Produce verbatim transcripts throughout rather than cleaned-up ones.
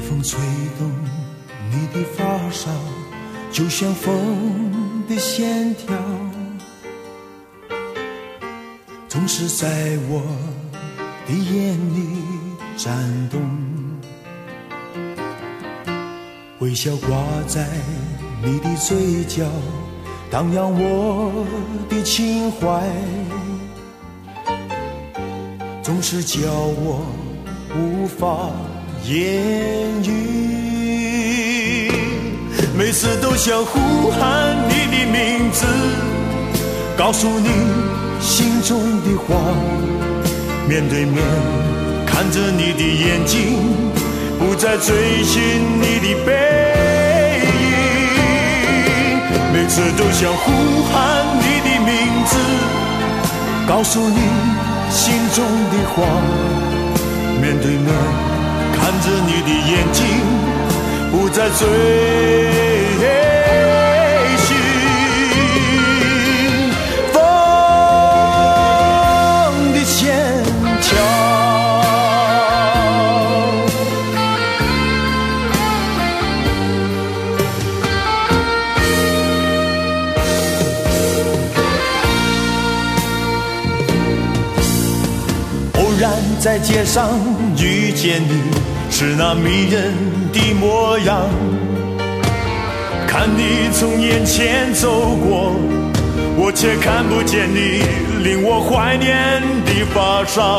风吹动你的发梢，就像风的线条，总是在我的眼里颤动。微笑挂在你的嘴角，荡漾我的情怀，总是叫我无法言语。每次都想呼喊你的名字，告诉你心中的话，面对面看着你的眼睛，不再追寻你的背影。每次都想呼喊你的名字，告诉你心中的话，面对面看着你的眼睛，不再追寻风的线条。偶然在街上遇见你，是那迷人的模样，看你从眼前走过，我却看不见你令我怀念的发梢。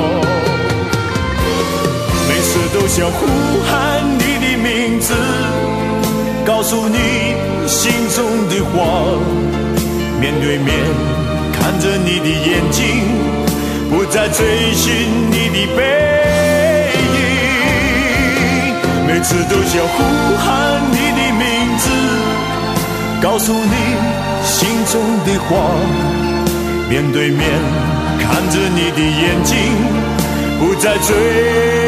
每次都想呼喊你的名字，告诉你心中的话，面对面看着你的眼睛，不再追寻你的背影。每次都想呼喊你的名字，告诉你心中的话，面对面看着你的眼睛，不再追